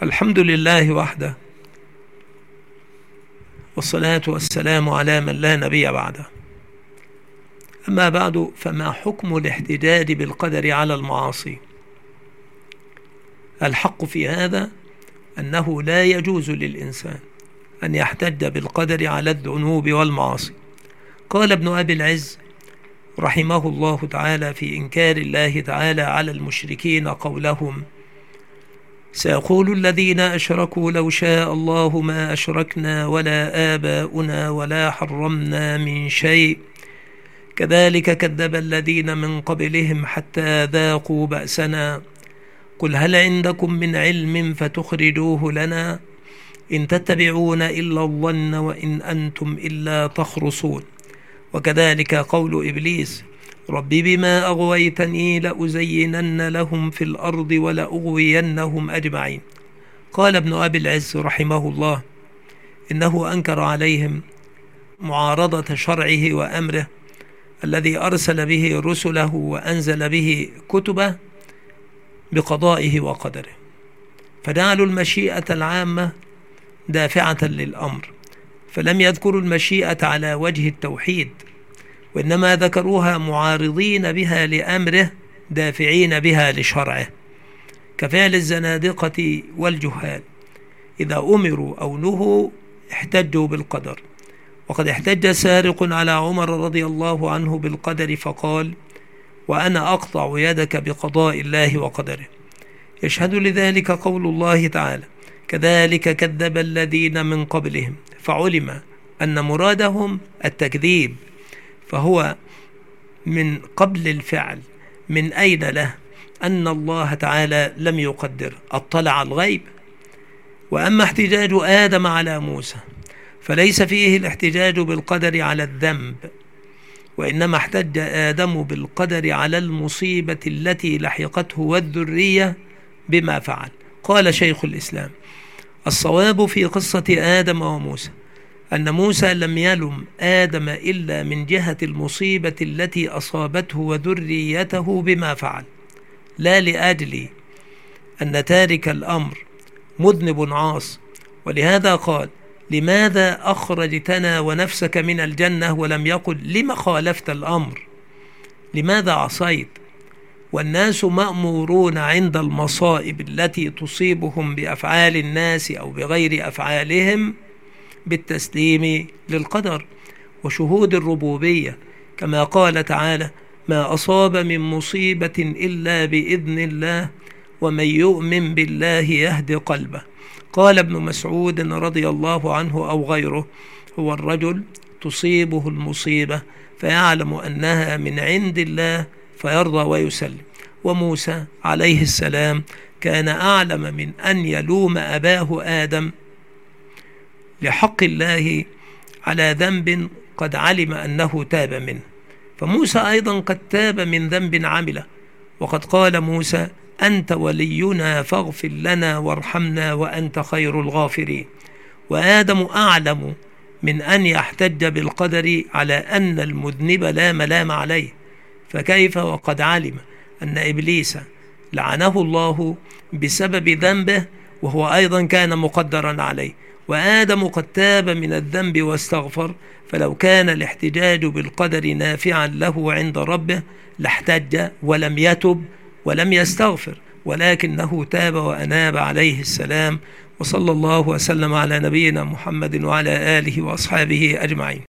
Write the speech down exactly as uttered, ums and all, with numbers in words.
الحمد لله وحده، والصلاة والسلام على من لا نبي بعده. أما بعد، فما حكم الاحتجاج بالقدر على المعاصي؟ الحق في هذا أنه لا يجوز للإنسان أن يحتج بالقدر على الذنوب والمعاصي. قال ابن أبي العز رحمه الله تعالى في إنكار الله تعالى على المشركين قولهم: سيقول الذين أشركوا لو شاء الله ما أشركنا ولا آباؤنا ولا حرمنا من شيء كذلك كذب الذين من قبلهم حتى ذاقوا بأسنا قل هل عندكم من علم فتخرجوه لنا إن تتبعون إلا الظن وإن أنتم إلا تخرصون. وكذلك قول إبليس: ربي بما أغويتني لأزينن لهم في الأرض ولأغوينهم أجمعين. قال ابن أبي العز رحمه الله: إنه أنكر عليهم معارضة شرعه وأمره الذي أرسل به رسله وأنزل به كتبه بقضائه وقدره، فجعلوا المشيئة العامة دافعة للأمر، فلم يذكروا المشيئة على وجه التوحيد، وإنما ذكروها معارضين بها لأمره دافعين بها لشرعه، كفعل الزنادقة والجهال إذا أمروا أو نهوا احتجوا بالقدر. وقد احتج سارق على عمر رضي الله عنه بالقدر فقال: وأنا أقطع يدك بقضاء الله وقدره. يشهد لذلك قول الله تعالى: كذلك كذب الذين من قبلهم، فعلم أن مرادهم التكذيب، فهو من قبل الفعل، من أين له أن الله تعالى لم يقدر، اطلع الغيب. وأما احتجاج آدم على موسى فليس فيه الاحتجاج بالقدر على الذنب، وإنما احتج آدم بالقدر على المصيبة التي لحقته والذرية بما فعل. قال شيخ الإسلام: الصواب في قصة آدم وموسى أن موسى لم يلم آدم إلا من جهة المصيبة التي أصابته وذريته بما فعل، لا لأجل أن تارك الأمر مذنب عاص. ولهذا قال: لماذا أخرجتنا ونفسك من الجنة، ولم يقل لما خالفت الأمر، لماذا عصيت. والناس مأمورون عند المصائب التي تصيبهم بأفعال الناس أو بغير أفعالهم بالتسليم للقدر وشهود الربوبية، كما قال تعالى: ما أصاب من مصيبة إلا بإذن الله ومن يؤمن بالله يهد قلبه. قال ابن مسعود رضي الله عنه أو غيره: هو الرجل تصيبه المصيبة فيعلم أنها من عند الله فيرضى ويسلم. وموسى عليه السلام كان أعلم من أن يلوم أباه آدم لحق الله على ذنب قد علم أنه تاب منه، فموسى أيضا قد تاب من ذنب عمله، وقد قال موسى: أنت ولينا فاغفر لنا وارحمنا وأنت خير الغافرين. وآدم أعلم من أن يحتج بالقدر على أن المذنب لا ملام عليه، فكيف وقد علم أن إبليس لعنه الله بسبب ذنبه وهو أيضا كان مقدرا عليه، وآدم قد تاب من الذنب واستغفر. فلو كان الاحتجاج بالقدر نافعا له عند ربه لاحتج ولم يتب ولم يستغفر، ولكنه تاب وأناب عليه السلام. وصلى الله وسلم على نبينا محمد وعلى آله وأصحابه أجمعين.